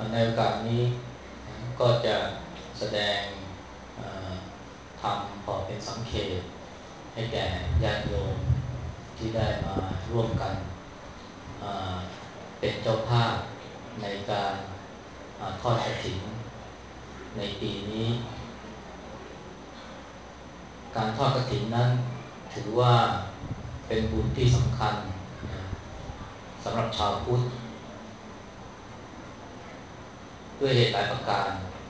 ในโอกาสนี้ก็จะแสดงธรรมพอเป็นสังเขปให้แก่ญาติโยมที่ได้มาร่วมกันเป็นเจ้าภาพในการทอดกฐินในปีนี้การทอดกฐินนั้นถือว่าเป็นบุญที่สำคัญสำหรับชาวพุทธด้วยเหตุหลายประการ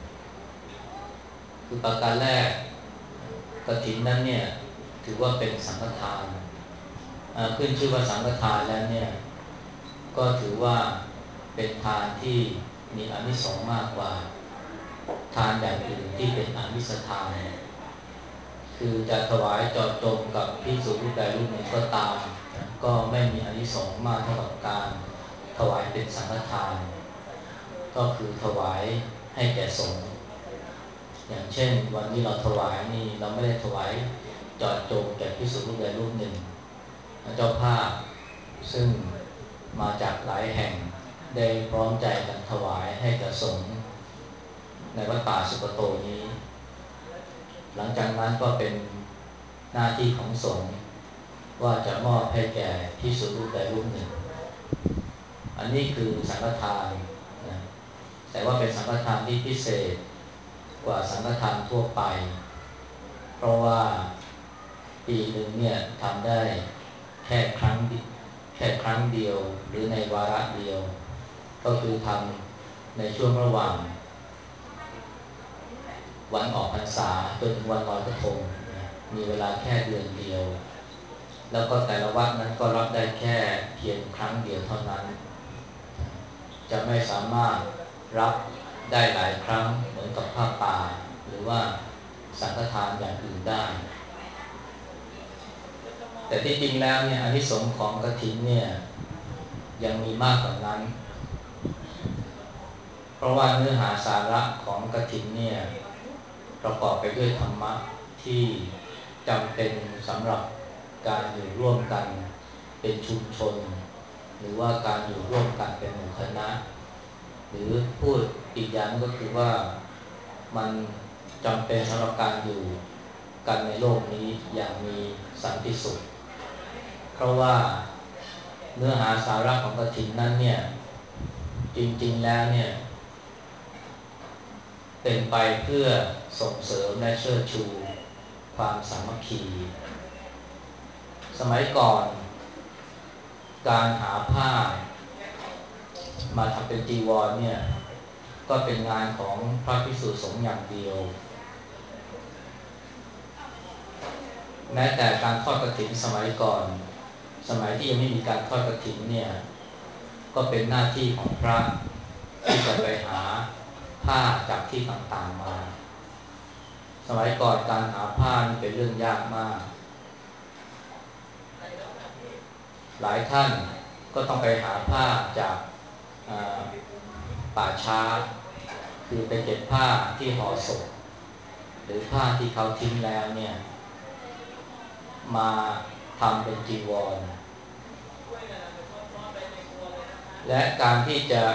คือประการแรกกฐินนั้นเนี่ยถือว่าเป็นสังฆทานขึ้นชื่อว่าสังฆทานแล้วเนี่ยก็ถือว่าเป็นทานที่มีอานิสงส์มากกว่าทานอย่างอื่นที่เป็นอามิสทานคือจะถวายเจาะจงกับภิกษุรูปใดรูปหนึ่งก็ตามนะก็ไม่มีอานิสงส์มากเท่ากับการถวายเป็นสังฆทานก็คือถวายให้แก่สงฆ์อย่างเช่นวันนี้เราถวายนี่เราไม่ได้ถวายเจาะจงแก่ภิกษุรูปใดรูปหนึ่งเจ้าภาพซึ่งมาจากหลายแห่งได้พร้อมใจกันถวายให้แก่สงฆ์ในวัดป่าสุกโตนี้หลังจากนั้นก็เป็นหน้าที่ของสงฆ์ว่าจะมอบให้แก่ภิกษุรูปใดรูปหนึ่งอันนี้คือสังฆทานนะแต่ว่าเป็นสังฆทานที่พิเศษกว่าสังฆทานทั่วไปเพราะว่าปีหนึ่งเนี่ยทำได้แค่ครั้งเดียวหรือในวาระเดียวก็คือทำในช่วงระหว่างวันออกพรรษาจนถึงวันลอยกระทงนะมีเวลาแค่เดือนเดียวแล้วก็แต่ละวัดนั้นก็รับได้แค่เพียงครั้งเดียวเท่านั้นจะไม่สามารถรับได้หลายครั้งเหมือนกับผ้าป่าหรือว่าสังฆทานอย่างอื่นได้แต่ที่จริงแล้วเนี่ยอานิสงส์ของกฐินเนี่ยยังมีมากกว่านั้นเพราะว่าเนื้อหาสาระของกฐินเนี่ยประกอบไปด้วยธรรมะที่จำเป็นสำหรับการอยู่ร่วมกันเป็นชุมชนหรือว่าการอยู่ร่วมกันเป็นหมู่คณะหรือพูดอีกอย่างก็คือว่ามันจำเป็นสำหรับการอยู่กันในโลกนี้อย่างมีสันติสุขเพราะว่าเนื้อหาสาระของกฐินนั้นเนี่ยจริงๆแล้วเนี่ยเป็นไปเพื่อส่งเสริมและเชิดชูความสามัคคีสมัยก่อนการหาผ้ามาทำเป็นจีวรเนี่ยก็เป็นงานของพระภิกษุสงฆ์อย่างเดียวแม้แต่การทอดกฐินสมัยก่อนสมัยที่ยังไม่มีการทอดกฐินเนี่ยก็เป็นหน้าที่ของพระที่จะไปหาผ้าจากที่ต่างๆมาสมัยก่อนการหาผ้านี่เป็นเรื่องยากมากหลายท่านก็ต้องไปหาผ้าจากป่าช้าคือไปเก็บผ้าที่ห่อศพหรือผ้าที่เขาทิ้งแล้วเนี่ยมาทำเป็นจีวรและการที่จะ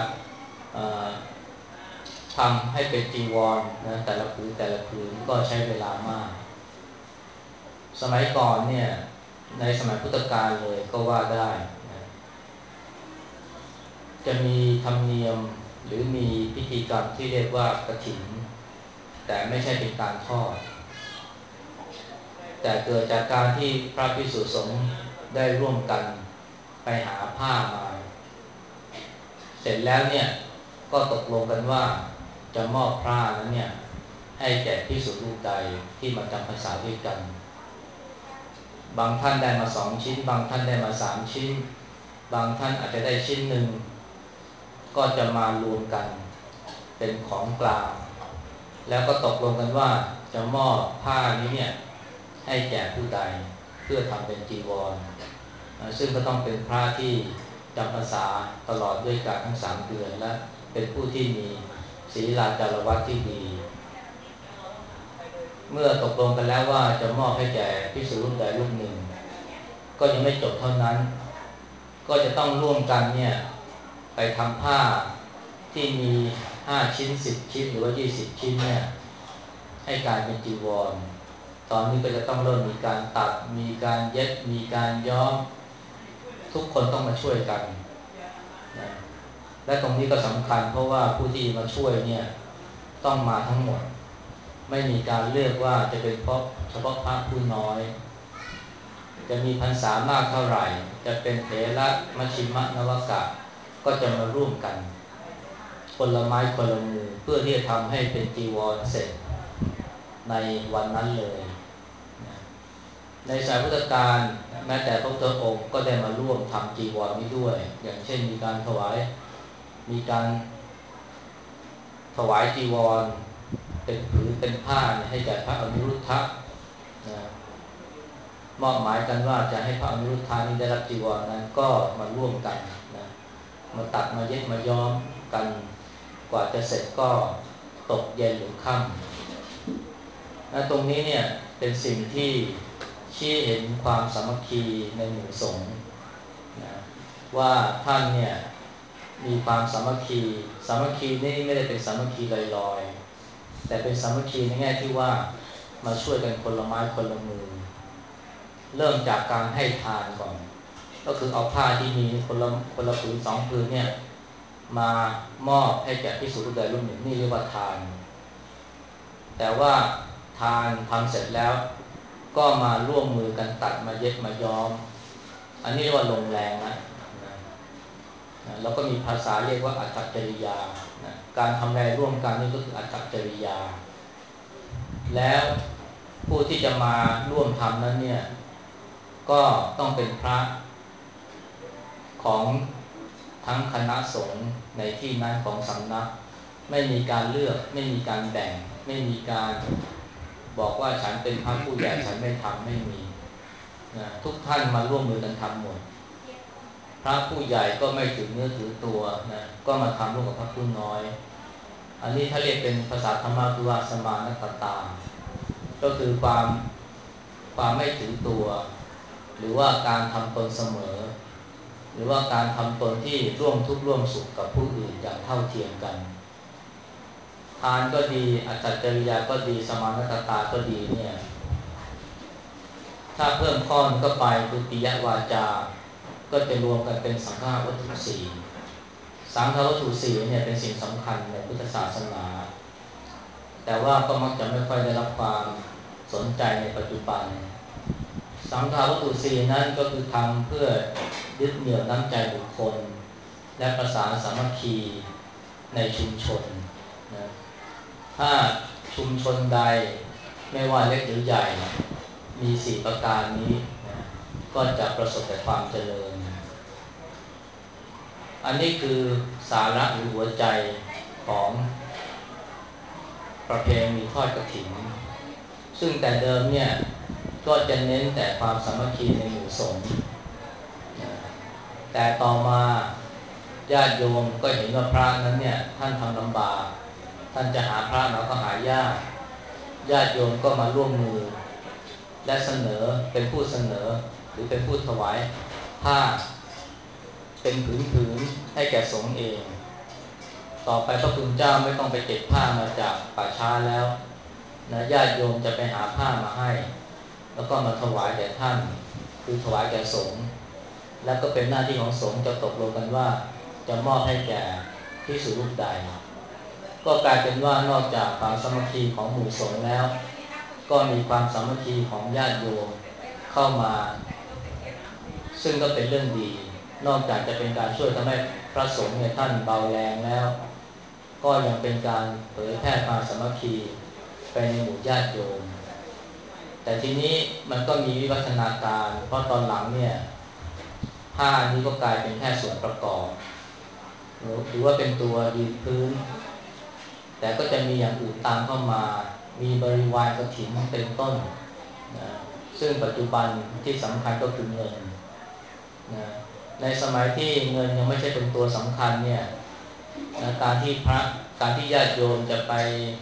ทำให้เป็นจีวรนะแต่ละผืนก็ใช้เวลามากสมัยก่อนเนี่ยในสมัยพุทธกาลเลยก็ว่าได้นะจะมีธรรมเนียมหรือมีพิธีกรรมที่เรียกว่ากฐินแต่ไม่ใช่เป็นการทอดแต่เกิดจากการที่พระภิกษุสงฆ์ได้ร่วมกันไปหาผ้ามาเสร็จแล้วเนี่ยก็ตกลงกันว่าจะมอบผ้านั้นเนี่ยให้แก่ภิกษุรูปใดที่มาจำพรรษาด้วยกันบางท่านได้มา2 ชิ้นบางท่านได้มา3 ชิ้นบางท่านอาจจะได้ชิ้นหนึ่งก็จะมารวมกันเป็นของกลางแล้วก็ตกลงกันว่าจะมอบผ้านี้เนี่ยให้แก่ผู้ใดเพื่อทำเป็นจีวรซึ่งก็ต้องเป็นพระที่จำพรรษาตลอดด้วยกันทั้ง3 เดือนและเป็นผู้ที่มีศีลาจารวัตที่ดีเมื่อตกลงกันแล้วว่าจะมอบให้แก่ภิกษุรูปใดรูปหนึ่งก็ยังไม่จบเท่านั้นก็จะต้องร่วมกันเนี่ยไปทำผ้าที่มี 5 ชิ้น10 ชิ้นหรือว่า20 ชิ้นเนี่ยให้กลายเป็นจีวรตอนนี้ก็จะต้องเริ่มมีการตัดมีการเย็บมีการย้อมทุกคนต้องมาช่วยกันนะและตรงนี้ก็สำคัญเพราะว่าผู้ที่มาช่วยเนี่ยต้องมาทั้งหมดไม่มีการเลือกว่าจะเป็นเฉพาะพระผู้น้อยจะมีพรรษามากเท่าไหร่จะเป็นเถระมัชฌิมนวกะก็จะมาร่วมกันคนละไม้คนละมือเพื่อที่จะทำให้เป็นจีวรเสร็จในวันนั้นเลยนะในสายพุทธกาลแม้แต่พระพุทธองค์ก็ได้มาร่วมทำจีวรนี้ด้วยอย่างเช่นมีการถวายจีวรเป็นผืนเป็นผ้าเนี่ยให้แก่พระอนิรุทธะนะมอบหมายกันว่าจะให้พระอนิรุทธะนี้ได้รับจีวรนั้นก็มาร่วมกันนะมาตัดมาเย็บมาย้อมกันกว่าจะเสร็จก็ตกเย็นหรือค่ำนะตรงนี้เนี่ยเป็นสิ่งที่ชี้เห็นความสามัคคีในหมู่สงฆ์นะว่าท่านเนี่ยมีความสามัคคีนี่ไม่ได้เป็นสามัคคีลอยๆแต่เป็นสามัคคีในแง่ที่ว่ามาช่วยกันคนละไม้คนละมือเริ่มจากการให้ทานก่อนก็คือเอาผ้าที่มีคนละผืน2 ผืนเนี่ยมามอบให้แก่ภิกษุรูปใดรูปหนึ่งนี่เรียกว่าทานแต่ว่าทานทำเสร็จแล้วก็มาร่วมมือกันตัดมาเย็บมาย้อมอันนี้เรียกว่าลงแรงนะแล้วก็มีภาษาเรียกว่าอัตถจริยานะการทำงานร่วมกันนี่ก็คืออัตถจริยาแล้วผู้ที่จะมาร่วมทำนั้นเนี่ยก็ต้องเป็นพระของทั้งคณะสงฆ์ในที่นั้นของสำนักไม่มีการเลือกไม่มีการแบ่งไม่มีการบอกว่าฉันเป็นพระผู้ใหญ่ฉันไม่ทำไม่มีนะทุกท่านมาร่วมมือกันทำหมดพระผู้ใหญ่ก็ไม่ถือเนื้อถือตัวนะก็มาทำร่วมกับพระผู้น้อยอันนี้ถ้าเรียกเป็นภาษาธรรมะคือว่าสมานตตาก็คือความไม่ถือตัวหรือว่าการทำตนเสมอหรือว่าการทำตนที่ร่วมทุกข์ร่วมสุขกับผู้อื่นอย่างเท่าเทียมกันทานก็ดีอัตตจริยาก็ดีสมานตตาก็ดีเนี่ยถ้าเพิ่มข้อนึงก็ไปคือปิยวาจาก็จะรวมกันเป็นสังฆวัตถุสี่สังฆวัตถุสี่เนี่ยเป็นสิ่งสำคัญในพุทธศาสนาแต่ว่าก็มักจะไม่ค่อยได้รับความสนใจในปัจจุบันสังฆวัตถุสี่นั้นก็คือทำเพื่อยึดเหนี่ยวน้ำใจบุคคลและประสานสามัคคีในชุมชนนะถ้าชุมชนใดไม่ว่าเล็กหรือใหญ่มี4 ประการนี้นะก็จะประสบแต่ความเจริญอันนี้คือสาระหรือหัวใจของประเพณีทอดกฐินซึ่งแต่เดิมเนี่ยก็จะเน้นแต่ความสามัคคีในหมู่สงฆ์แต่ต่อมาญาติโยมก็เห็นว่าพระนั้นเนี่ยท่านทำลำบากท่านจะหาพระมาก็หายากญาติโยมก็มาร่วมมือและเสนอเป็นผู้เสนอหรือเป็นผู้ถวายผ้าเป็นผืนๆให้แก่สงฆ์เองต่อไปพระคุณเจ้าไม่ต้องไปเก็บผ้ามาจากป่าช้าแล้วนะญาติโยมจะไปหาผ้ามาให้แล้วก็มาถวายแด่ท่านคือถวายแก่สงฆ์แล้วก็เป็นหน้าที่ของสงฆ์จะตกลงกันว่าจะมอบให้แก่ภิกษุรูปใดก็กลายเป็นว่านอกจากความสามัคคีของหมู่สงฆ์แล้วก็มีความสามัคคีของญาติโยมเข้ามาซึ่งก็เป็นเรื่องดีนอกจากจะเป็นการช่วยทำให้พระสงฆ์เนี่ยท่านเบาแรงแล้วก็ยังเป็นการเผยแพร่ความสามัคคีไปในหมู่ญาติโยมแต่ทีนี้มันก็มีวิวัฒนาการเพราะตอนหลังเนี่ยผ้านี้ก็กลายเป็นแค่ส่วนประกอบหรือว่าเป็นตัวยืนพื้นแต่ก็จะมีอย่างอื่นตามเข้ามามีบริวารกฐินเป็นต้นนะซึ่งปัจจุบันที่สำคัญก็คือเงินนะในสมัยที่เงินยังไม่ใช่เป็นตัวสำคัญเนี่ยนะการที่ญาติโยมจะไป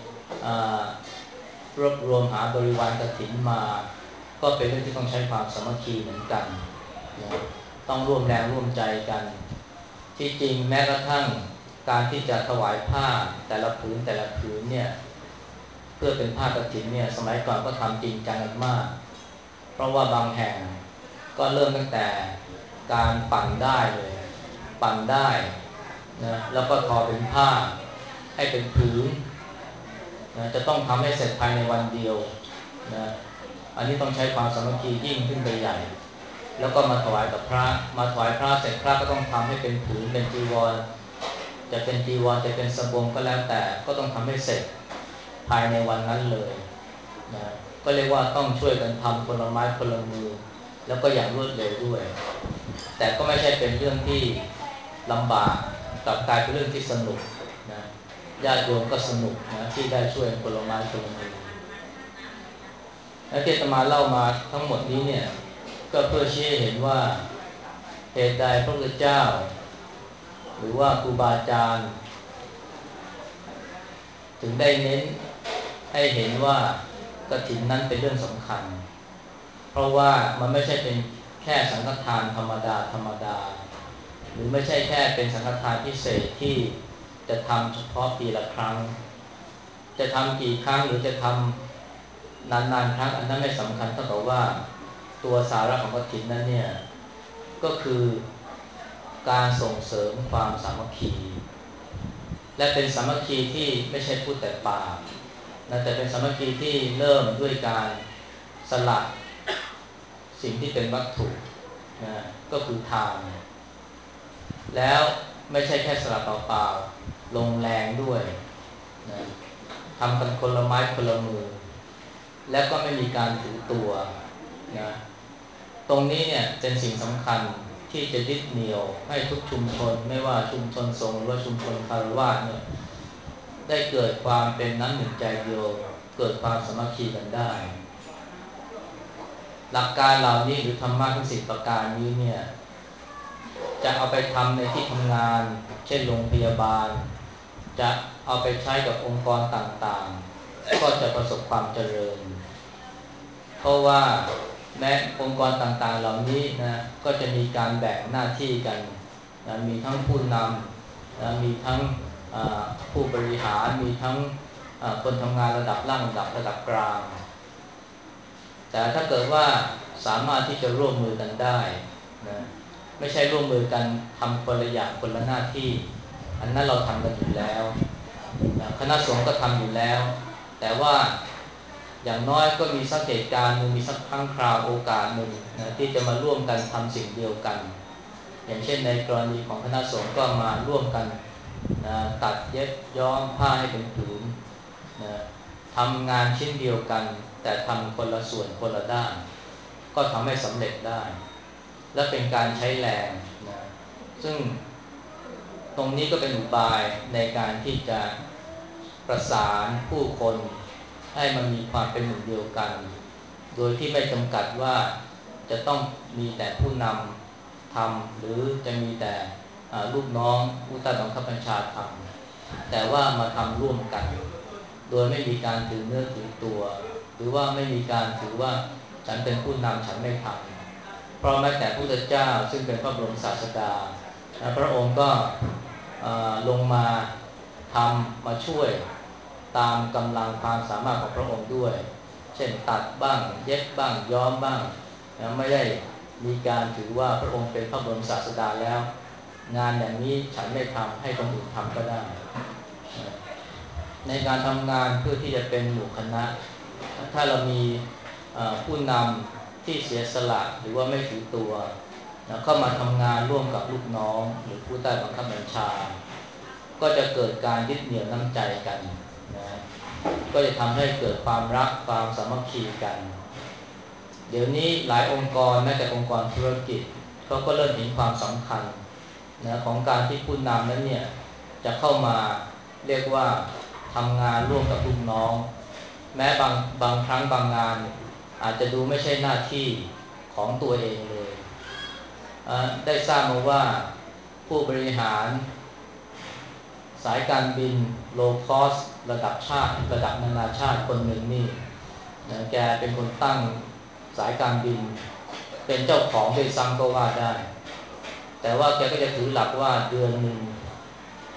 รวบรวมหาบริวารกฐินมาก็เป็นเรื่องที่ต้องใช้ความสามัคคีเหมือนกันนะต้องร่วมแรงร่วมใจกันที่จริงแม้กระทั่งการที่จะถวายผ้าแต่ละผืนแต่ละผืนเนี่ยเพื่อเป็นผ้ากฐินเนี่ยสมัยก่อนก็ทำจริงจังกันมากเพราะว่าบางแห่งก็เริ่มตั้งแต่การปั่นได้เลยปั่นได้นะแล้วก็ทอเป็นผ้าให้เป็นผืนนะจะต้องทำให้เสร็จภายในวันเดียวนะอันนี้ต้องใช้ความสามัคคียิ่งขึ้นไปใหญ่แล้วก็มาถวายกับพระมาถวายพระเสร็จพระก็ต้องทำให้เป็นผืนเป็นจีวรจะเป็นจีวรจะเป็นสบงก็แล้วแต่ก็ต้องทำให้เสร็จภายในวันนั้นเลยนะก็เรียกว่าต้องช่วยกันทำคนละไม้คนละมือแล้วก็อย่างรวดเร็วด้วยแต่ก็ไม่ใช่เป็นเรื่องที่ลำบากกลับกลายเป็นเรื่องที่สนุกนะญาติโยมก็สนุกนะที่ได้ช่วยคนละไม้คนละมือและที่อาตมาเล่ามาทั้งหมดนี้เนี่ยก็เพื่อชี้ให้เห็นว่าเหตุใดพระพุทธเจ้าหรือว่าครูบาอาจารย์ถึงได้เน้นให้เห็นว่ากฐินนั้นเป็นเรื่องสำคัญเพราะว่ามันไม่ใช่เป็นแค่สังฆทานธรรมดาธรรมดาหรือไม่ใช่แค่เป็นสังฆทานพิเศษที่จะทำเฉพาะปีละครั้งจะทำกี่ครั้งหรือจะทำนานๆครั้งอันนั้นไม่สำคัญเท่ากับว่าตัวสาระของกฐินนั้นเนี่ยก็คือการส่งเสริมความสามัคคีและเป็นสามัคคีที่ไม่ใช่พูดแต่ปากนะแต่เป็นสามัคคีที่เริ่มด้วยการสละสิ่งที่เป็นวัตถุนะก็คือทานแล้วไม่ใช่แค่สละเปล่าๆลงแรงด้วยนะทำกันคนละไม้คนละมือแล้วก็ไม่มีการถือตัวนะตรงนี้เนี่ยเป็นสิ่งสำคัญที่จะยึดเหนี่ยวให้ทุกชุมชนไม่ว่าชุมชนสงฆ์หรือว่าชุมชนคฤหัสถ์เนี่ยได้เกิดความเป็นน้ำหนึ่งใจเดียวเกิดความสามัคคีกันได้หลักการเหล่านี้หรือธรรมะทั้ง10ประการนี้เนี่ยจะเอาไปทำในที่ทำงานเช่นโรงพยาบาลจะเอาไปใช้กับองค์กรต่างๆก็จะประสบความเจริญเพราะว่าแม้องค์กรต่างๆเหล่านี้นะก็จะมีการแบ่งหน้าที่กันนะมีทั้งผู้นำนะมีทั้งผู้บริหารมีทั้งคนทำงานระดับล่างระดับกลางแต่ถ้าเกิดว่าสามารถที่จะร่วมมือกันได้นะไม่ใช่ร่วมมือกันทำคนละอย่างคนละหน้าที่อันนั้นเราทำกันอยู่แล้วนะคณะสงฆ์ก็ทำอยู่แล้วแต่ว่าอย่างน้อยก็มีสักเหตุการณ์หนึ่งมีสักครั้งคราวโอกาสหนึ่งนะที่จะมาร่วมกันทำสิ่งเดียวกันอย่างเช่นในกรณีของคณะสงฆ์ก็มาร่วมกันนะตัดเย็บย้อมผ้าให้เป็นผืนนะทำงานชิ้นเดียวกันแต่ทำคนละส่วนคนละด้านก็ทำให้สำเร็จได้และเป็นการใช้แรงนะซึ่งตรงนี้ก็เป็นอุบายในการที่จะประสานผู้คนให้มันมีความเป็นหนึ่งเดียวกันโดยที่ไม่จำกัดว่าจะต้องมีแต่ผู้นำทำหรือจะมีแต่ลูกน้องผู้ใต้บังคับบัญชาทำแต่ว่ามาทำร่วมกันโดยไม่มีการถือเนื้อถือตัวหรือว่าไม่มีการถือว่าฉันเป็นผู้นำฉันไม่ทำเพราะแม้แต่พระพุทธเจ้าซึ่งเป็นพระบรมศาสดาพระองค์ก็ลงมาทำมาช่วยตามกำลังความสามารถของพระองค์ด้วยเช่นตัดบ้างเย็บบ้างย้อมบ้างไม่ได้มีการถือว่าพระองค์เป็นพระบรมศาสดาแล้วงานอย่างนี้ฉันไม่ทำให้คนอื่นทำก็ได้ในการทำงานเพื่อที่จะเป็นหมู่คณะถ้าเรามีผู้นำที่เสียสละหรือว่าไม่ถือตัวเข้ามาทำงานร่วมกับลูกน้องหรือผู้ใต้บังคับบัญชาก็จะเกิดการยึดเหนี่ยวน้ำใจกันนะก็จะทำให้เกิดความรักความสามัคคีกันเดี๋ยวนี้หลายองค์กรแม้แต่องค์กรธุรกิจเขาก็เริ่มเห็นความสำคัญนะของการที่ผู้นำนั้นเนี่ยจะเข้ามาเรียกว่าทำงานร่วมกับลูกน้องแม้บางครั้งบางงานอาจจะดูไม่ใช่หน้าที่ของตัวเองเลยได้ทราบมาว่าผู้บริหารสายการบินโลคอสระดับชาติระดับนานาชาติคนหนึ่งนี่นะแกเป็นคนตั้งสายการบินเป็นเจ้าของด้วยซ้ำก็ว่าได้แต่ว่าแกก็จะถือหลักว่าเดือน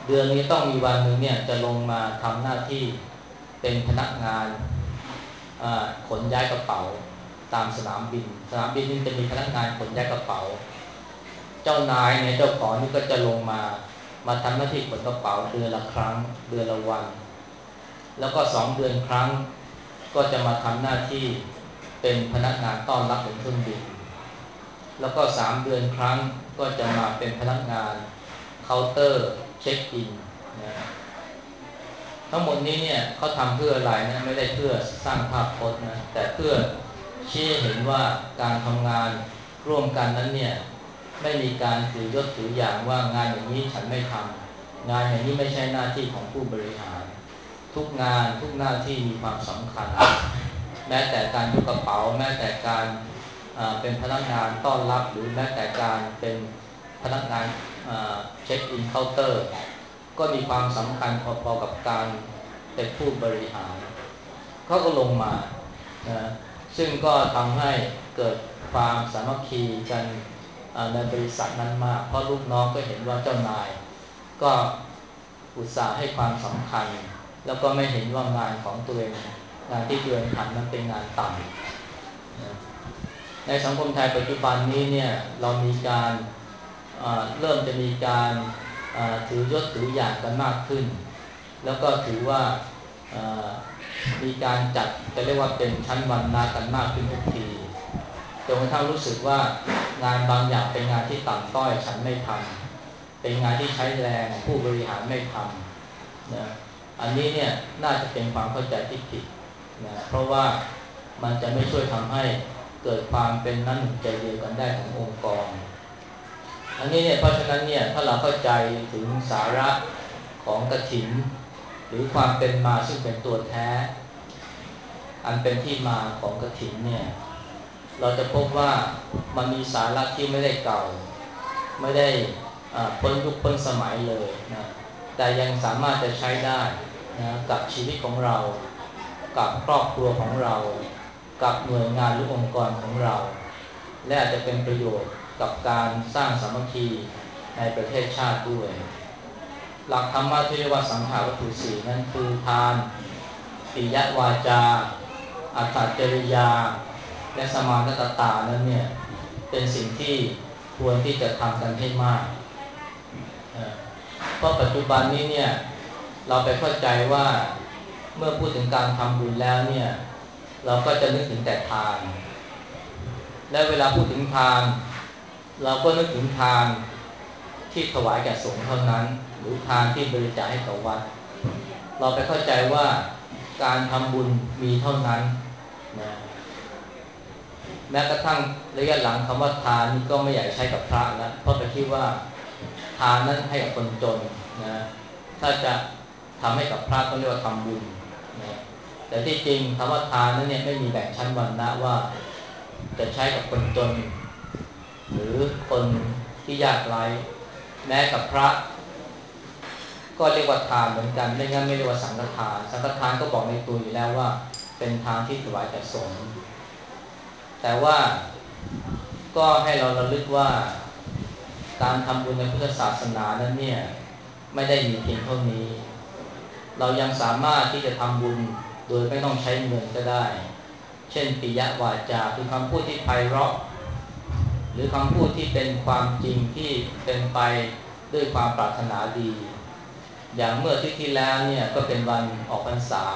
เดือนนี้ต้องมีวันหนึ่งเนี่ยจะลงมาทำหน้าที่เป็นพนักงานขนย้ายกระเป๋าตามสนามบินนี่จะมีพนักงานขนย้ายกระเป๋าเจ้านายเนี่ยเจ้าของนี่ก็จะลงมาทำหน้าที่ขนกระเป๋าเดือนละครั้งเดือนละวันแล้วก็2 เดือนครั้งก็จะมาทำหน้าที่เป็นพนักงานต้อนรับบนเครื่องบินแล้วก็3 เดือนครั้งก็จะมาเป็นพนักงานเคาน์เตอร์เช็คอินนะทั้งหมดนี้เนี่ยเขาทำเพื่ออะไรนะไม่ได้เพื่อสร้างภาพพจน์นะแต่เพื่อชี้เห็นว่าการทำงานร่วมกันนั้นเนี่ยไม่มีการถือยศถืออย่างว่างานอย่างนี้ฉันไม่ทำงานอย่างนี้ไม่ใช่หน้าที่ของผู้บริหารทุกงานทุกหน้าที่มีความสำคัญแม้แต่การยกกระเป๋าแม้แต่การเป็นพนักงานต้อนรับหรือแม้แต่การเป็นพนักงานเช็คอินเคาน์เตอร์ก็มีความสำคัญพอๆกับการเป็นผู้บริหารเขาก็ลงมานะซึ่งก็ทำให้เกิดความสามัคคีกันในบริษัทนั้นมากเพราะลูกน้องก็เห็นว่าเจ้านายก็อุตส่าห์ให้ความสำคัญแล้วก็ไม่เห็นว่างานของตัวเองงานที่ตัวเองทำนั้นเป็นงานต่ำนะในสังคมไทยปัจจุบันนี้เนี่ยเรามีการเริ่มจะมีการถือยศถืออย่างกันมากขึ้นแล้วก็ถือว่ามีการจัดจะเรียกว่าเป็นชั้นวรรณะกันมากขึ้นทุกทีจนกระทั่งรู้สึกว่างานบางอย่างเป็นงานที่ต่ำต้อยฉันไม่ทำเป็นงานที่ใช้แรงผู้บริหารไม่ทำนะอันนี้เนี่ยน่าจะเป็นความเข้าใจที่ผิดนะเพราะว่ามันจะไม่ช่วยทำให้เกิดความเป็นน้ำหนึ่งใจเดียวกันได้ขององค์กรอันนี้เนี่ยเพราะฉะนั้นเนี่ยถ้าเราเข้าใจถึงสาระของกฐินหรือความเป็นมาซึ่งเป็นตัวแท้อันเป็นที่มาของกฐินเนี่ยเราจะพบว่ามันมีสาระที่ไม่ได้เก่าไม่ได้พ้นยุคพ้นสมัยเลยนะแต่ยังสามารถจะใช้ได้นะกับชีวิตของเรากับครอบครัวของเรากับหน่วยงานหรือองค์กรของเราและอาจจะเป็นประโยชน์กับการสร้างสามัคคีในประเทศชาติด้วยหลักธรรมะที่เรียกว่าสังขารวัตถุสี่นั่นคือทานปิยวาจาอัตตจริยาและสมานตตานั้นเนี่ยเป็นสิ่งที่ควรที่จะทำกันให้มากเพราะปัจจุบันนี้เนี่ยเราไปเข้าใจว่าเมื่อพูดถึงการทำบุญแล้วเนี่ยเราก็จะนึกถึงแต่ทานและเวลาพูดถึงทานเราก็นึกถึงทานที่ถวายแก่สงฆ์เท่านั้นหรือทานที่บริจาคให้กับวัดเราไปเข้าใจว่าการทำบุญมีเท่านั้นนะแม้กระทั่งระยะหลังคำว่าทานนี่ก็ไม่อยากใช้กับพระแล้วเพราะไปคิดว่าทานนั้นให้กับคนจนนะถ้าจะทำให้กับพระก็เรียกว่าทำบุญนะแต่ที่จริงคำว่าทานนั้นเนี่ยไม่มีแบ่งชั้นวรรณะว่าจะใช้กับคนจนหรือคนที่ยากไร้แม้กับพระก็เรียกว่าทานเหมือนกันไม่งั้นไม่เรียกว่าสังฆทานสังฆทานก็บอกในตัวอยู่แล้วว่าเป็นทานที่ถวายแก่สงฆ์แต่ว่าก็ให้เราระลึกว่าการทำบุญในพุทธศาสนานั้นเนี่ยไม่ได้มีเพียงเท่านี้เรายังสามารถที่จะทำบุญโดยไม่ต้องใช้เงินก็ได้เช่นปิยวาจาคือคำพูดที่ไพเราะหรือคำพูดที่เป็นความจริงที่เป็นไปด้วยความปรารถนาดีอย่างเมื่ออาทิตย์ที่แล้วเนี่ยก็เป็นวันออกพรรษา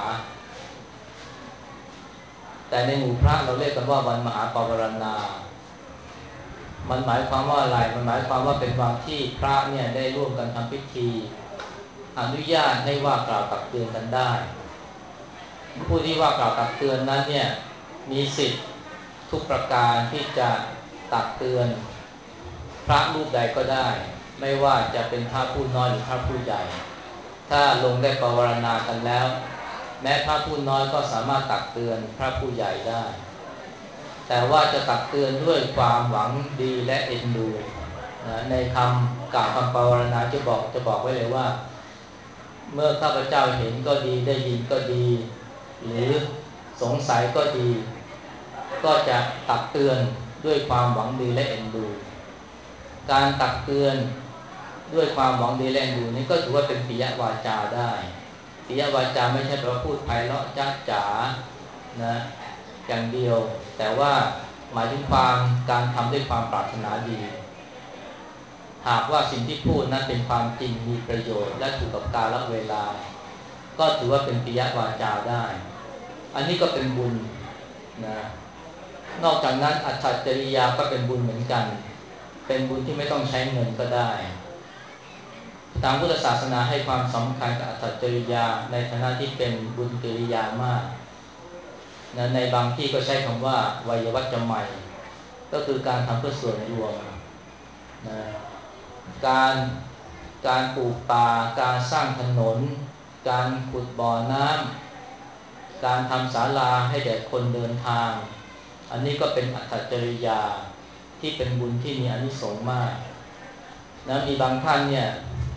แต่ในหมู่พระเราเรียกกันว่าวันมหาปวารณามันหมายความว่าอะไรมันหมายความว่าเป็นวันที่พระเนี่ยได้ร่วมกันทำพิธีอนุญาตให้ว่ากล่าวตักเตือนกันได้ผู้ที่ว่ากล่าวตักเตือนนั้นเนี่ยมีสิทธิ์ทุกประการที่จะตักเตือนพระรูปใดก็ได้ไม่ว่าจะเป็นพระผู้น้อยหรือพระผู้ใหญ่ถ้าลงได้ปวารณากันแล้วแม้พระผู้น้อยก็สามารถตักเตือนพระผู้ใหญ่ได้แต่ว่าจะตักเตือนด้วยความหวังดีและเอ็นดูนะในคำกล่าวคำปวารณาจะบอกไว้เลยว่าเมื่อข้าพเจ้าเห็นก็ดีได้ยินก็ดีหรือสงสัยก็ดีก็จะตักเตือนด้วยความหวังดีและเอ็นดูการตักเตือนด้วยความหวังดีแลดูนี้ก็ถือว่าเป็นปิยวาจาได้ปิยวาจาไม่ใช่แปลว่าพูดไพเราะจ้าจ๋านะอย่างเดียวแต่ว่าหมายถึงความการทำด้วยความปรารถนาดีหากว่าสิ่งที่พูดนั้นเป็นความจริงมีประโยชน์และถูกกับกาลเวลาก็ถือว่าเป็นปิยวาจาได้อันนี้ก็เป็นบุญนะนอกจากนั้นอัตถจริยาก็เป็นบุญเหมือนกันเป็นบุญที่ไม่ต้องใช้เงินก็ได้ทางพุทธศาสนาให้ความสำคัญกับอัตถจริยาในฐานะที่เป็นบุญกิริยามากนะในบางที่ก็ใช้คำว่าไวยวัจจะใหม่ก็คือการทำเพื่อส่วนรวมนะการปลูกป่าการสร้างถนนการขุดบ่อน้ำการทำศาลาให้แก่คนเดินทางอันนี้ก็เป็นอัตถจริยาที่เป็นบุญที่มีอานิสงส์มากนะมีบางท่านเนี่ย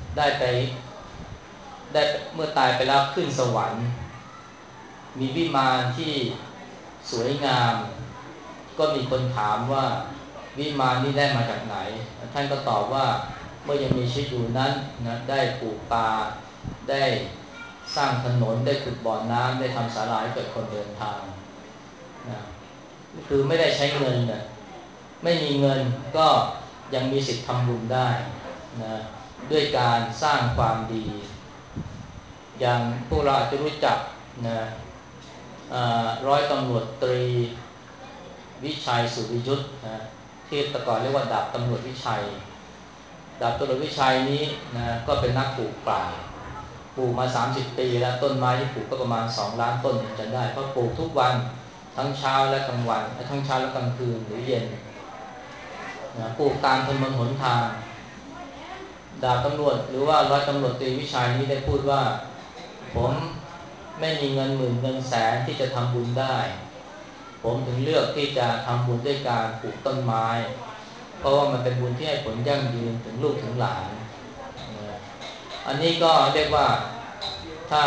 ได้เมื่อตายไปแล้วขึ้นสวรรค์มีวิมานที่สวยงามก็มีคนถามว่าวิมานนี้ได้มาจากไหนท่านก็ตอบว่าเมื่อยังมีชีวิตอยู่นั้นนะได้ปลูกป่าได้สร้างถนนได้ขุดบ่อน้ำได้ทำศาลาให้เกิดคนเดินทางนะคือไม่ได้ใช้เงินนะไม่มีเงินก็ยังมีสิทธิ์ทำบุญได้นะด้วยการสร้างความดีอย่างพวกเราอาจจะรู้จักนะร้อยตำรวจตรีวิชัยสุริยุทธ์นะที่แต่ก่อนเรียกว่าดาบตำรวจวิชัยดาบตำรวจวิชัยนี้นะก็เป็นนักปลูกป่าปลูกมา30 ปีแล้วต้นไม้ที่ปลูกก็ประมาณ2 ล้านต้นจะได้เพราะปลูกทุกวันทั้งเช้าและกลางวันทั้งเช้าและกลางคืนหรือเย็นนะปลูกตามถนนหนทางดาบตำรวจหรือว่าร้อยตำรวจตรีวิชัยนี้ได้พูดว่าผมไม่มีเงินหมื่นเงินแสนที่จะทำบุญได้ผมถึงเลือกที่จะทำบุญด้วยการปลูกต้นไม้เพราะว่ามันเป็นบุญที่ให้ผลยั่งยืนถึงลูกถึงหลานอันนี้ก็เรียกว่าถ้า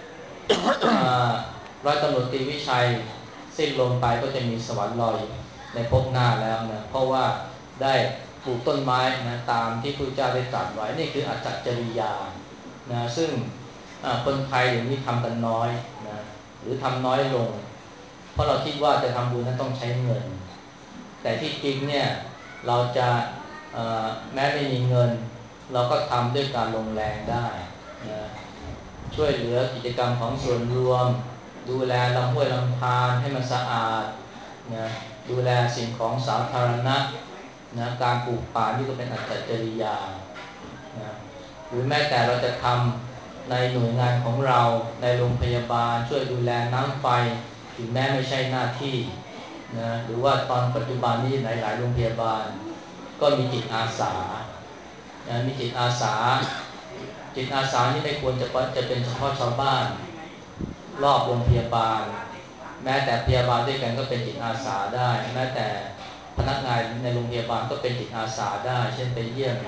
ร้อยตำรวจตรีวิชัยสิ้นลมไปก็จะมีสวรรค์รออยู่ในภพหน้าแล้วนะเพราะว่าได้ปลูกต้นไม้นะตามที่พระเจ้าได้ตรัสไว้นี่คืออัตถจริยานะซึ่งคนไทยเดี๋ยวนี้ทำกันน้อยนะหรือทำน้อยลงเพราะเราคิดว่าจะทำบุญนั้นต้องใช้เงินแต่ที่จริงเนี่ยเราจะแม้ไม่มีเงินเราก็ทำด้วยการลงแรงได้นะช่วยเหลือกิจกรรมของส่วนรวมดูแลลำห้วยลำธารให้มันสะอาดนะดูแลสิ่งของสาธารณะนะการปลูกป่านี่ก็เป็นอัตถจริยานะหรือแม้แต่เราจะทำในหน่วยงานของเราในโรงพยาบาลช่วยดูแลน้ำไฟถึงแม้ไม่ใช่หน้าที่นะหรือว่าตอนปัจจุบันนี้หลายๆโรงพยาบาลก็มีจิตอาสานะมีจิตอาสานี่ไม่ควรจะเป็นเฉพาะชาวบ้านรอบโรงพยาบาลแม้แต่พยาบาลด้วยกันก็เป็นจิตอาสาได้แม้แต่พนักงานในโรงพยาบาลก็เป็นจิตอาสาได้เช่นไปเยี่ยม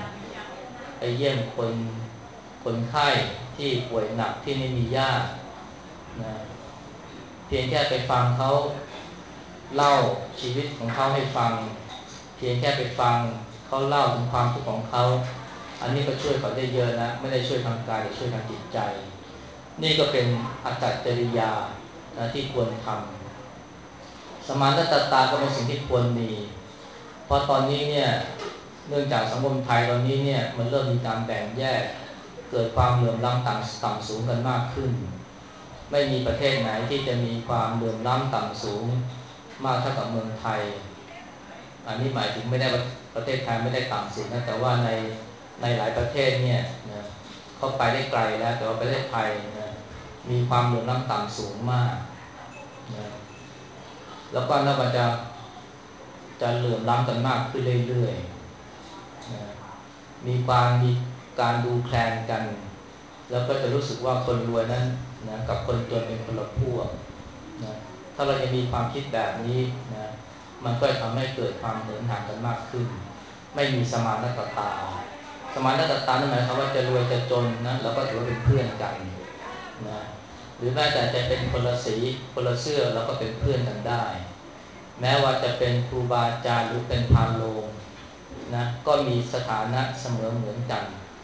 คนไข้ที่ป่วยหนักที่ไม่มีญาตินะเพียงแค่ไปฟังเขาเล่าชีวิตของเขาให้ฟังเพียงแค่ไปฟังเขาเล่าถึงความทุกข์ของเขาอันนี้ก็ช่วยเขาได้เยอะนะไม่ได้ช่วยทางกายแต่ช่วยทางจิตใจนี่ก็เป็นอัตถจริยานะที่ควรทำสมานตตาก็เป็นสิ่งที่ควรมีเพราะตอนนี้เนี่ยเนื่องจากสังคมไทยตอนนี้เนี่ยมันเริ่มมีการแบ่งแยกเกิดความเหลื่อมล้ำต่ำสูงกันมากขึ้นไม่มีประเทศไหนที่จะมีความเหลื่อมล้ำต่ำสูงมากเท่ากับเมืองไทยอันนี้หมายถึงไม่ได้ประเทศไทยไม่ได้ต่ำสุดนะแต่ว่าในหลายประเทศเนี่ยนะเขาไปได้ไกลแล้วแต่ว่าประเทศไทยนะมีความเหลื่อมล้ำต่ำสูงมากนะแล้วก็น่าจะเหลื่อมล้ำกันมากขึ้นเรื่อยๆนะมีการดูแคลนกันแล้วก็จะรู้สึกว่าคนรวยนั้นนะกับคนจนเป็นคนละพวกนะถ้าเราจะมีความคิดแบบนี้นะมันก็จะทำให้เกิดความเหินห่างกันมากขึ้นไม่มีสมานตตาสมานตตานั่นหมายความว่าจะรวยจะจนนะเราก็ถือว่าเป็นเพื่อนกันนะหรือแม้แต่จะเป็นคนละสีคนละเสื้อเราก็เป็นเพื่อนกันได้แม้ว่าจะเป็นครูบาอาจารย์หรือเป็นพานโรงนะก็มีสถานะเสมอเหมือนกัน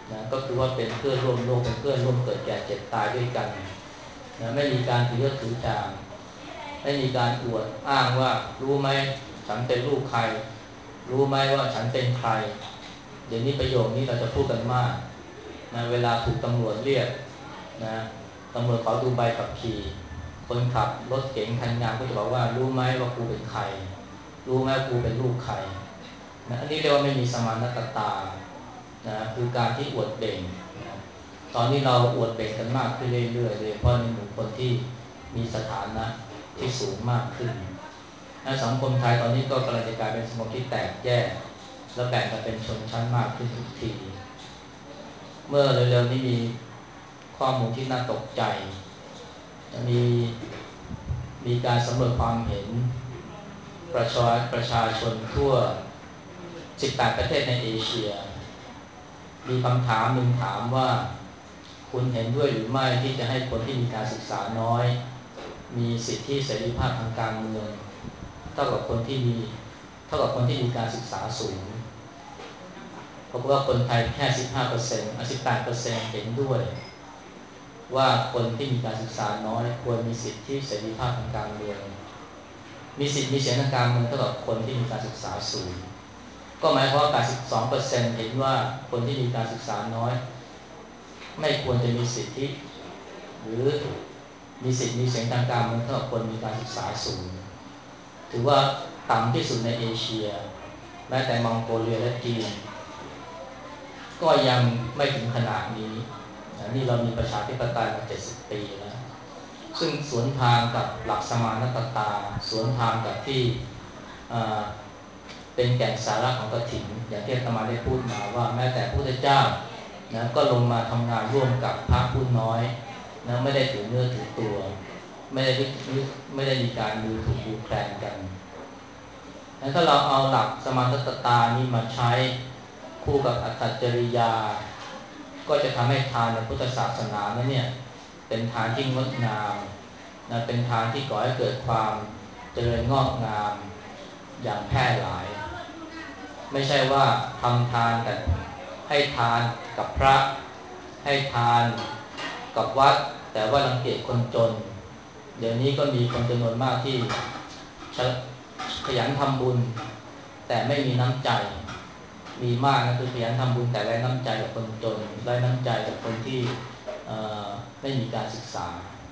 นะก็คือว่าเป็นเพื่อนร่วมโลกเป็นเพื่อนร่วมเกิดแก่เจ็บตายด้วยกันนะไม่มีการถือยศถือจางไม่มีการอวดอ้างว่ารู้ไหมฉันเป็นลูกใครรู้ไหมว่าฉันเป็นใครเดี๋ยวนี้ประโยคนี้เราจะพูดกันมากนะเวลาถูกตำรวจเรียกนะตำรวจขอดูใบขับขี่คนขับรถเก๋งคันงามก็จะบอกว่ารู้ไหมว่ากูเป็นใครรู้ไหมว่ากูเป็นลูกใครนะอันนี้เรียกว่าไม่มีสมานตานะคือการที่อวดเบ่งนะตอนนี้เราอวดเบ่งกันมากขึ้นเรื่อยๆโดยเฉพาะในหมู่คนที่มีสถานะที่สูงมากขึ้นและสังคมไทยตอนนี้ก็กำลังจะกลายเป็นสังคมที่แตกแยกและแบ่งกันเป็นชนชั้นมากขึ้นทุกทีเมื่อเร็วๆนี้มีข้อมูลที่น่าตกใจมีมีการสำรวจความเห็นประชาชนทั่ว18ประเทศในเอเชียมีคำถามหนึ่งถามว่าคุณเห็นด้วยหรือไม่ที่จะให้คนที่มีการศึกษาน้อยมีสิทธิเสรีภาพทางการเมืองเท่ากับคนที่มีการศึกษาสูงเพราะว่าคนไทยแค่ 15% 18% เห็นด้วยว่าคนที่มีการศึกษาน้อยควรมีสิทธิเสรีภาพทางการเมืองมีสิทธิมีเสียงทางการเมืองเท่ากับคนที่มีการศึกษาสูงก็หมายความว่า 82% เห็นว่าคนที่มีการศึกษาน้อยไม่ควรจะมีสิทธิหรือมีสิทธิมีเสียงทางการเมืองเท่ากับคนมีการศึกษาสูงถือว่าต่ำที่สุดในเอเชียแม้แต่มองโกเลียและจีนก็ยังไม่ถึงขนาดนี้นี่เรามีประชาธิปไตยมา70 ปีแล้วซึ่งสวนทางกับหลักสมานตาสวนทางกับที่เป็นแก่นสาระของกฐินอย่างที่อาตมาได้พูดมาว่าแม้แต่พระพุทธเจ้านะก็ลงมาทำงานร่วมกับพระผู้น้อยนะไม่ได้ถือเนื้อถือตัวไม่ได้มีการดูถูกดูแคลนกันแล้วถ้าเราเอาหลักสมานตานี้มาใช้คู่กับอัตตจริยาก็จะทำให้ทานในพุทธศาสนานั้นเนี่ยเป็นทานที่งดงามนะเป็นทานที่ก่อให้เกิดความเจริญงอกงามอย่างแพร่หลายไม่ใช่ว่าทำทานแต่ให้ทานกับพระให้ทานกับวัดแต่ว่ารังเกียจคนจนเดี๋ยวนี้ก็มีคนจำนวนมากที่ขยันทำบุญแต่ไม่มีน้ำใจมีมากนะคือขยันทำบุญแต่ไร้น้ำใจกับคนจนไร้น้ำใจกับคนที่ไม่มีการศึกษา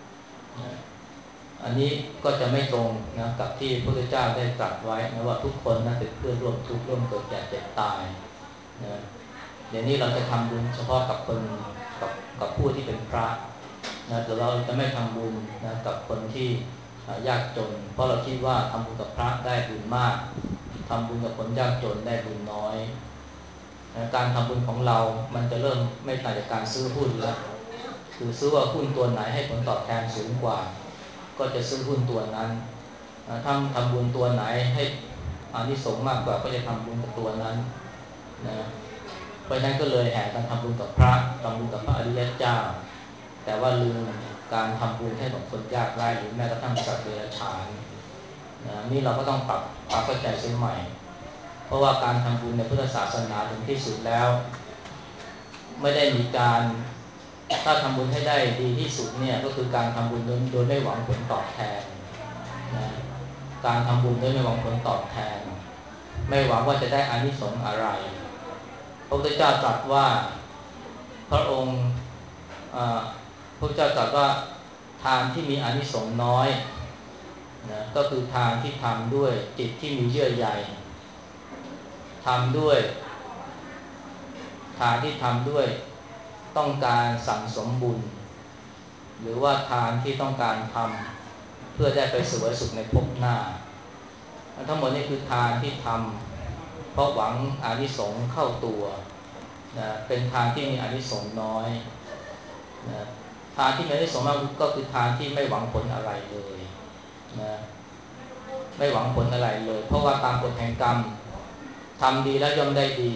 อันนี้ก็จะไม่ตรงนะกับที่พระพุทธเจ้าได้ตรัสไว้นะว่าทุกคนนะเป็นเพื่อนร่วมทุกข์ร่วมเกิดแก่เจ็บตายนะเดี๋ยวนี้เราจะทำบุญเฉพาะกับคนกับผู้ที่เป็นพระนะแต่เราจะไม่ทำบุญนะกับคนที่ยากจนเพราะเราคิดว่าทำบุญกับพระได้บุญมากทำบุญกับคนยากจนได้บุญน้อยนะการทำบุญของเรามันจะเริ่มไม่ต่างจากการซื้อหุ้นแล้วคือซื้อว่าหุ้นตัวไหนให้ผลตอบแทนสูงกว่าก็จะซื้อหุ้นตัวนั้นทำบุญตัวไหนให้อานิสงส์มากกว่าก็จะทำบุญกับตัวนั้นนะเพราะฉะนั้นก็เลยแห่กันทำบุญกับพระทำบุญกับพระอริยเจ้าแต่ว่าลืมการทำบุญให้กับคนยากไร้หรือแม้กระทั่งสัตว์เดรัจฉานนะนี่เราก็ต้องปรับความเข้าใจเสียใหม่เพราะว่าการทำบุญในพุทธศาสนาถึงที่สุดแล้วไม่ได้มีการถ้าทำบุญให้ได้ดีที่สุดเนี่ยก็คือการทำบุญโดยไม่หวังผลตอบแทนนะการทำบุญโดยไม่หวังผลตอบแทนไม่หวังว่าจะได้อานิสงส์อะไรพระพุทธเจ้าตรัสว่าพระองค์พระพุทธเจ้าตรัสว่าทานที่มีอานิสงส์น้อยนะก็คือทานที่ทำด้วยจิตที่มีเยื่อใยทำด้วยทานที่ทำด้วยต้องการสั่งสมบุญหรือว่าทานที่ต้องการทำเพื่อได้ไปเสวยสุขในภพหน้าทั้งหมดนี้คือทานที่ทำเพราะหวังอานิสงส์เข้าตัวนะเป็นทานที่มีอานิสงส์น้อยนะทานที่มีอานิสงส์มากก็คือทานที่ไม่หวังผลอะไรเลยนะไม่หวังผลอะไรเลยเพราะว่าตามกฎแห่งกรรมทำดีแล้วย่อมได้ดี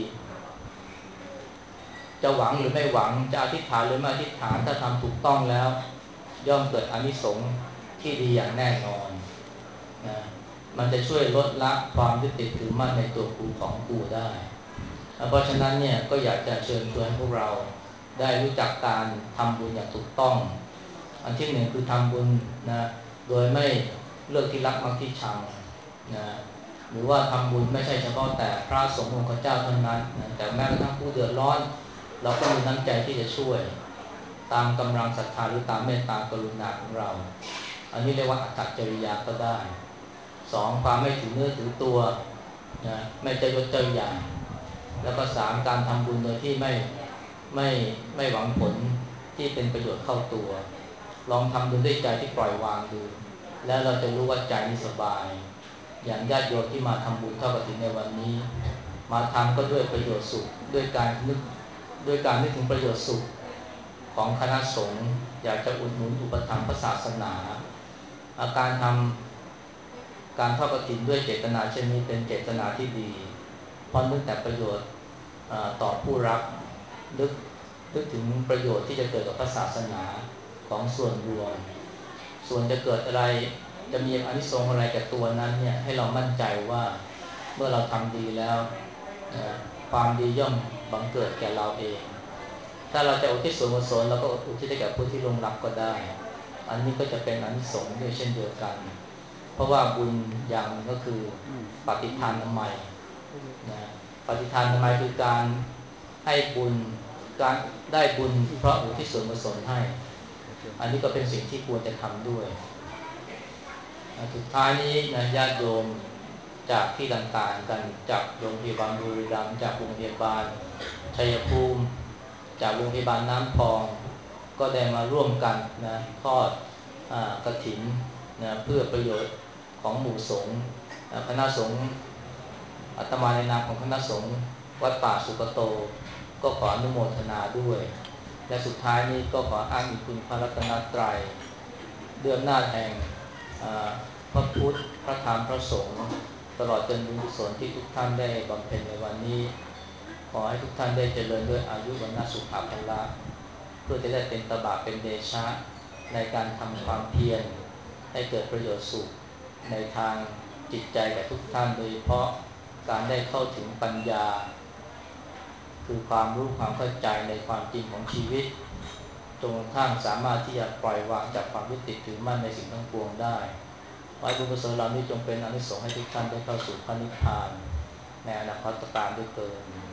จะหวังหรือไม่หวังจะอธิษฐานหรือไม่อธิษฐานถ้าทำถูกต้องแล้วย่อมเกิดอานิสงส์ที่ดีอย่างแน่นอนนะมันจะช่วยลดละความยึดติดถือมั่นในตัวกูของกูได้เพราะฉะนั้นเนี่ยก็อยากจะเชิญชวนพวกเราได้รู้จักการทำบุญอย่างถูกต้องอันที่หนึ่งคือทำบุญนะโดยไม่เลือกที่รักมักที่ชังนะหรือว่าทำบุญไม่ใช่เฉพาะแต่พระสงฆ์องค์เจ้าเท่านั้นนะแต่แม้กระทั่งผู้เดือดร้อนเราก็มีน้ำใจที่จะช่วยตามกำลังศรัทธาหรือตามเมตตากรุณาของเราอันนี้เรียกว่าอัตถจริยาก็ได้สองความไม่ถือเนื้อถือตัวนะไม่เจ้ายศเจ้าอย่างแล้วก็สามการทำบุญโดยที่ไม่ไม่หวังผลที่เป็นประโยชน์เข้าตัวลองทำบุญด้วยใจที่ปล่อยวางดูแล้วเราจะรู้ว่าใจนี่สบายอย่างญาติโยมที่มาทำบุญทอดกฐินในวันนี้มาทำก็ด้วยประโยชน์สุขด้วยการนึกถึงประโยชน์สุขของคณะสงฆ์อยากจะอุดหนุนอุปถัมภ์พระศาสนาการทำการทอดกฐินด้วยเจตนาเช่นนี้เป็นเจตนาที่ดีเพราะนึกแต่ประโยชน์ต่อผู้รับนึกถึงประโยชน์ที่จะเกิดกับพระศาสนาของส่วนรวมส่วนจะเกิดอะไรจะมีอานิสงส์อะไรกับตัวนั้นเนี่ยให้เรามั่นใจว่าเมื่อเราทำดีแล้วความดีย่อมบังเกิดแก่เราเองถ้าเราจะอุทิศส่วนกุศลเราก็อุทิศให้แก่ผู้ที่ลงรับก็ได้อันนี้ก็จะเป็นอานิสงส์ด้วยเช่นเดียวกันเพราะว่าบุญอย่างนึงก็คือปฏิทานนามัยนะปฏิทานนามัยคือการให้บุญการได้บุญเพราะอุทิศส่วนกุศลให้อันนี้ก็เป็นสิ่งที่ควรจะทำด้วยสุดท้ายนี้นะญาติโยมจากที่ต่างๆกันจากโรงพยาบาลบุรีรัมย์จากโรงพยาบาลชัยภูมิจากโรงพยาบาลน้ำพองก็ได้มาร่วมกันนะทอดกฐินนะเพื่อประโยชน์ของหมู่สงฆ์คณะสงฆ์อาตมาในนามของคณะสงฆ์วัดป่าสุกโตก็ขออนุโมทนาด้วยและสุดท้ายนี้ก็ขออ้างอิงคุณพระรัตนตรัยด้วยอำนาจแห่งพระพุทธพระธรรมพระสงฆ์ตลอดจนบุญกุศลที่ทุกท่านได้บำเพ็ญในวันนี้ขอให้ทุกท่านได้เจริญด้วยอายุวรรณสุขภาละเพื่อจะได้เป็นตบะเป็นเดชะในการทำความเพียรให้เกิดประโยชน์สุขในทางจิตใจแก่ทุกท่านโดยเฉพาะการได้เข้าถึงปัญญาคือความรู้ความเข้าใจในความจริงของชีวิตจนกระทั่งสามารถที่จะปล่อยวางจากความยึดติดถือมั่นในสิ่งทั้งปวงได้ขอให้บุญกุศลเหล่านี้จงเป็นอานิสงส์ให้ทุกท่านได้เข้าสู่พระนิพพานในอนาคตการด้วยเกิด